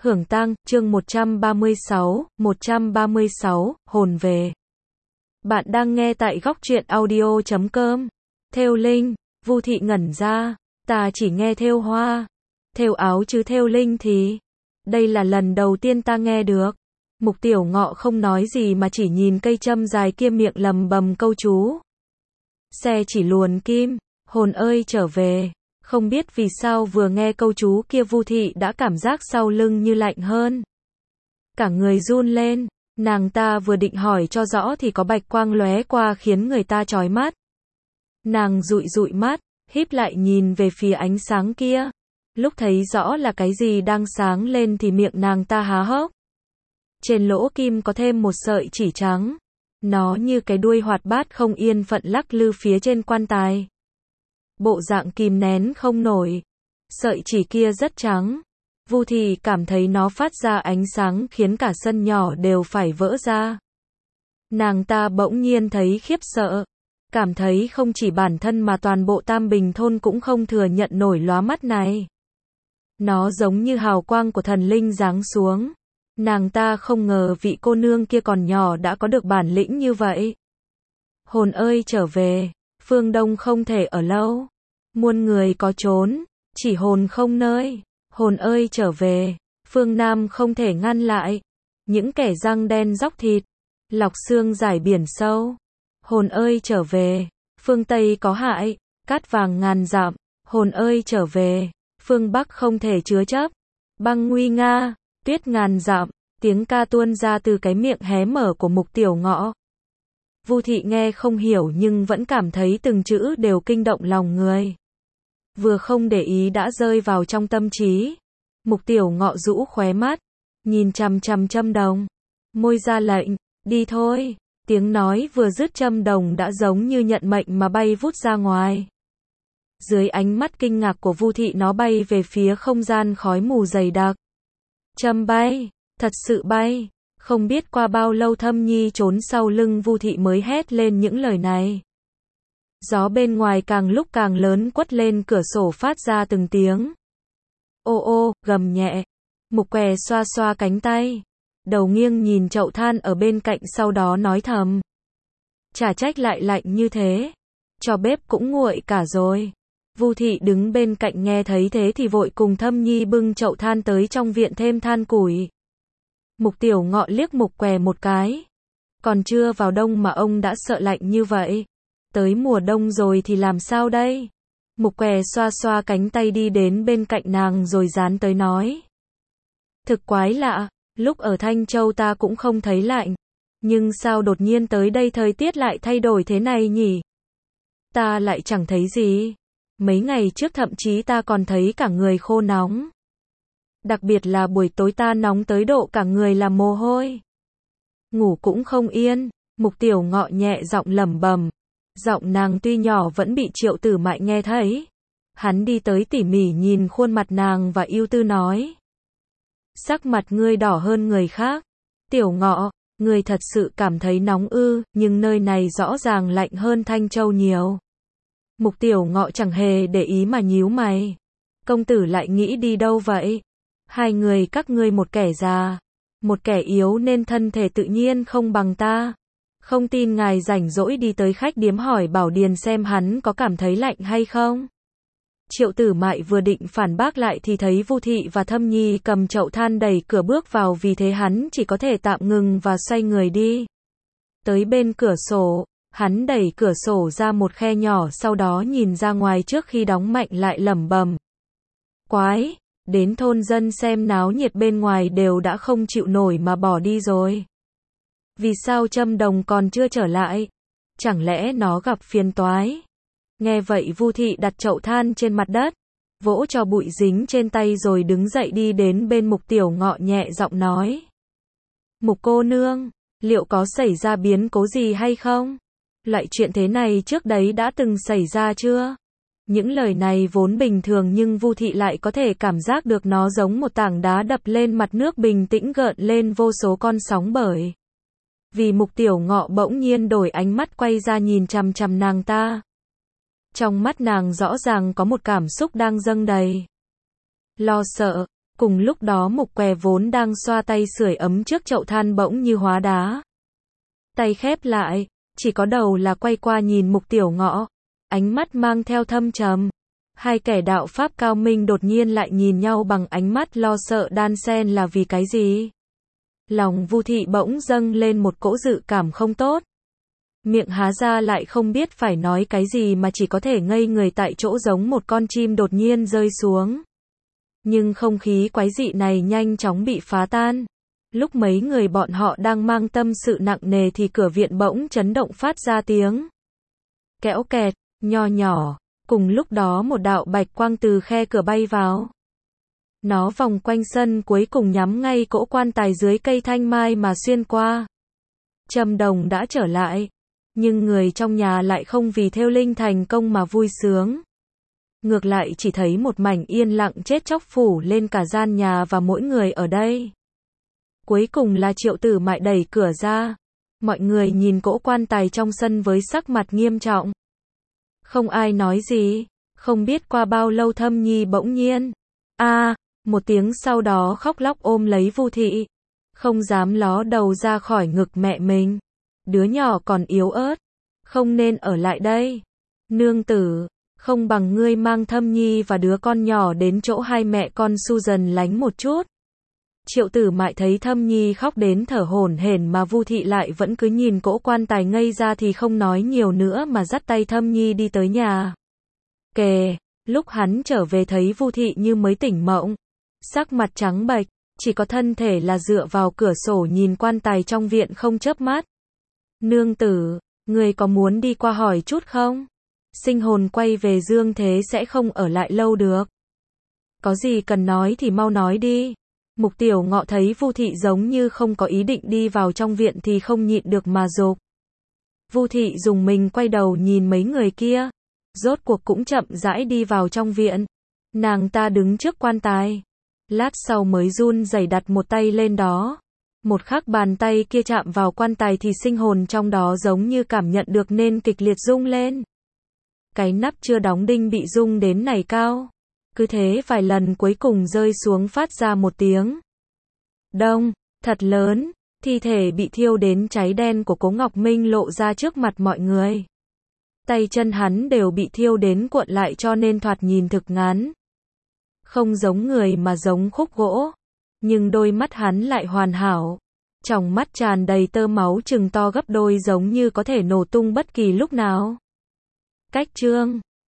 Hưởng tang, chương 136, hồn về. Bạn đang nghe tại góc truyện audio.com. Thêu linh, Vu Thị ngẩn ra, ta chỉ nghe thêu hoa, thêu áo chứ thêu linh thì. Đây là lần đầu tiên ta nghe được. Mục Tiểu Ngọ không nói gì mà chỉ nhìn cây châm dài kia miệng lầm bầm câu chú. Xe chỉ luồn kim, hồn ơi trở về. Không biết vì sao vừa nghe câu chú kia Vu Thị đã cảm giác sau lưng như lạnh hơn. Cả người run lên, nàng ta vừa định hỏi cho rõ thì có bạch quang lóe qua khiến người ta chói mắt. Nàng dụi dụi mắt, híp lại nhìn về phía ánh sáng kia. Lúc thấy rõ là cái gì đang sáng lên thì miệng nàng ta há hốc. Trên lỗ kim có thêm một sợi chỉ trắng. Nó như cái đuôi hoạt bát không yên phận lắc lư phía trên quan tài. Bộ dạng kìm nén không nổi. Sợi chỉ kia rất trắng. Vu Thị cảm thấy nó phát ra ánh sáng khiến cả sân nhỏ đều phải vỡ ra. Nàng ta bỗng nhiên thấy khiếp sợ. Cảm thấy không chỉ bản thân mà toàn bộ Tam Bình thôn cũng không thừa nhận nổi lóa mắt này. Nó giống như hào quang của thần linh giáng xuống. Nàng ta không ngờ vị cô nương kia còn nhỏ đã có được bản lĩnh như vậy. Hồn ơi trở về, phương Đông không thể ở lâu. Muôn người có trốn, chỉ hồn không nơi. Hồn ơi trở về, phương Nam không thể ngăn lại. Những kẻ răng đen róc thịt, lọc xương giải biển sâu. Hồn ơi trở về, phương Tây có hại, cát vàng ngàn dặm. Hồn ơi trở về, phương Bắc không thể chứa chấp. Băng nguy nga, tuyết ngàn dặm, tiếng ca tuôn ra từ cái miệng hé mở của Mục Tiểu Ngọ. Vu Thị nghe không hiểu nhưng vẫn cảm thấy từng chữ đều kinh động lòng người. Vừa không để ý đã rơi vào trong tâm trí. Mục Tiểu Ngọ rũ khóe mắt, nhìn chằm chằm Trâm Đồng, môi ra lệnh, đi thôi. Tiếng nói vừa dứt Trâm Đồng đã giống như nhận mệnh mà bay vút ra ngoài. Dưới ánh mắt kinh ngạc của Vu Thị nó bay về phía không gian khói mù dày đặc. Trâm bay, thật sự bay. Không biết qua bao lâu Thâm Nhi trốn sau lưng Vu Thị mới hét lên những lời này. Gió bên ngoài càng lúc càng lớn quất lên cửa sổ phát ra từng tiếng. Ô ô, gầm nhẹ. Mục Què xoa xoa cánh tay. Đầu nghiêng nhìn chậu than ở bên cạnh sau đó nói thầm. Chả trách lại lạnh như thế. Cho bếp cũng nguội cả rồi. Vu Thị đứng bên cạnh nghe thấy thế thì vội cùng Thâm Nhi bưng chậu than tới trong viện thêm than củi. Mục Tiểu Ngọ liếc Mục Què một cái. Còn chưa vào đông mà ông đã sợ lạnh như vậy. Tới mùa đông rồi thì làm sao đây? Mục Què xoa xoa cánh tay đi đến bên cạnh nàng rồi dán tới nói. Thực quái lạ, lúc ở Thanh Châu ta cũng không thấy lạnh. Nhưng sao đột nhiên tới đây thời tiết lại thay đổi thế này nhỉ? Ta lại chẳng thấy gì. Mấy ngày trước thậm chí ta còn thấy cả người khô nóng. Đặc biệt là buổi tối ta nóng tới độ cả người là mồ hôi. Ngủ cũng không yên. Mục Tiểu Ngọ nhẹ giọng lẩm bẩm. Giọng nàng tuy nhỏ vẫn bị Triệu Tử Mại nghe thấy. Hắn đi tới tỉ mỉ nhìn khuôn mặt nàng và ưu tư nói. Sắc mặt ngươi đỏ hơn người khác. Tiểu Ngọ, ngươi thật sự cảm thấy nóng ư, nhưng nơi này rõ ràng lạnh hơn Thanh Châu nhiều. Mục Tiểu Ngọ chẳng hề để ý mà nhíu mày. Công tử lại nghĩ đi đâu vậy? Hai người các ngươi một kẻ già, một kẻ yếu nên thân thể tự nhiên không bằng ta. Không tin ngài rảnh rỗi đi tới khách điếm hỏi Bảo Điền xem hắn có cảm thấy lạnh hay không. Triệu Tử Mại vừa định phản bác lại thì thấy Vu Thị và Thâm Nhi cầm chậu than đẩy cửa bước vào, vì thế hắn chỉ có thể tạm ngừng và xoay người đi. Tới bên cửa sổ, hắn đẩy cửa sổ ra một khe nhỏ sau đó nhìn ra ngoài trước khi đóng mạnh lại lẩm bẩm. Quái, đến thôn dân xem náo nhiệt bên ngoài đều đã không chịu nổi mà bỏ đi rồi. Vì sao Trâm Đồng còn chưa trở lại? Chẳng lẽ nó gặp phiền toái? Nghe vậy Vu Thị đặt chậu than trên mặt đất, vỗ cho bụi dính trên tay rồi đứng dậy đi đến bên Mục Tiểu Ngọ nhẹ giọng nói. Mục cô nương, liệu có xảy ra biến cố gì hay không? Loại chuyện thế này trước đấy đã từng xảy ra chưa? Những lời này vốn bình thường nhưng Vu Thị lại có thể cảm giác được nó giống một tảng đá đập lên mặt nước bình tĩnh gợn lên vô số con sóng bởi. Vì Mục Tiểu Ngọ bỗng nhiên đổi ánh mắt quay ra nhìn chằm chằm nàng ta. Trong mắt nàng rõ ràng có một cảm xúc đang dâng đầy. Lo sợ, Cùng lúc đó Mục Què vốn đang xoa tay sưởi ấm trước chậu than bỗng như hóa đá. Tay khép lại, chỉ có đầu là quay qua nhìn Mục Tiểu Ngọ, ánh mắt mang theo thâm trầm. Hai kẻ đạo pháp cao minh đột nhiên lại nhìn nhau bằng ánh mắt lo sợ đan xen là vì cái gì? Lòng Vu Thị bỗng dâng lên một cỗ dự cảm không tốt. Miệng há ra lại không biết phải nói cái gì mà chỉ có thể ngây người tại chỗ giống một con chim đột nhiên rơi xuống. Nhưng không khí quái dị này nhanh chóng bị phá tan. Lúc mấy người bọn họ đang mang tâm sự nặng nề thì cửa viện bỗng chấn động phát ra tiếng kéo kẹt, nho nhỏ. Cùng lúc đó một đạo bạch quang từ khe cửa bay vào. Nó vòng quanh sân cuối cùng nhắm ngay cỗ quan tài dưới cây thanh mai mà xuyên qua. Trầm Đồng đã trở lại. Nhưng người trong nhà lại không vì thêu linh thành công mà vui sướng. Ngược lại chỉ thấy một mảnh yên lặng chết chóc phủ lên cả gian nhà và mỗi người ở đây. Cuối cùng là Triệu Tử Mại đẩy cửa ra. Mọi người nhìn cỗ quan tài trong sân với sắc mặt nghiêm trọng. Không ai nói gì. Không biết qua bao lâu Thâm Nhi bỗng nhiên một tiếng sau đó khóc lóc ôm lấy Vu Thị. Không dám ló đầu ra khỏi ngực mẹ mình. Đứa nhỏ còn yếu ớt. Không nên ở lại đây. Nương tử, không bằng ngươi mang Thâm Nhi và đứa con nhỏ đến chỗ hai mẹ con Susan lánh một chút. Triệu Tử Mại thấy Thâm Nhi khóc đến thở hổn hển mà Vu Thị lại vẫn cứ nhìn cỗ quan tài ngây ra thì không nói nhiều nữa mà dắt tay Thâm Nhi đi tới nhà kề. Lúc hắn trở về thấy Vu Thị như mới tỉnh mộng, sắc mặt trắng bệch, chỉ có thân thể là dựa vào cửa sổ nhìn quan tài trong viện không chớp mắt. Nương tử, người có muốn đi qua hỏi chút không? Sinh hồn quay về dương thế sẽ không ở lại lâu được. Có gì cần nói thì mau nói đi. Mục Tiểu Ngọ thấy Vu Thị giống như không có ý định đi vào trong viện thì không nhịn được mà giục. Vu Thị dùng mình quay đầu nhìn mấy người kia. Rốt cuộc cũng chậm rãi đi vào trong viện. Nàng ta đứng trước quan tài. Lát sau mới run rẩy đặt một tay lên đó. Một khắc bàn tay kia chạm vào quan tài thì sinh hồn trong đó giống như cảm nhận được nên kịch liệt rung lên. Cái nắp chưa đóng đinh bị rung đến nảy cao. Cứ thế vài lần cuối cùng rơi xuống phát ra một tiếng đông, thật lớn. Thi thể bị thiêu đến cháy đen của Cố Ngọc Minh lộ ra trước mặt mọi người. Tay chân hắn đều bị thiêu đến cuộn lại cho nên thoạt nhìn thực ngắn. Không giống người mà giống khúc gỗ. Nhưng đôi mắt hắn lại hoàn hảo. Tròng mắt tràn đầy tơ máu chừng to gấp đôi giống như có thể nổ tung bất kỳ lúc nào. Cách chương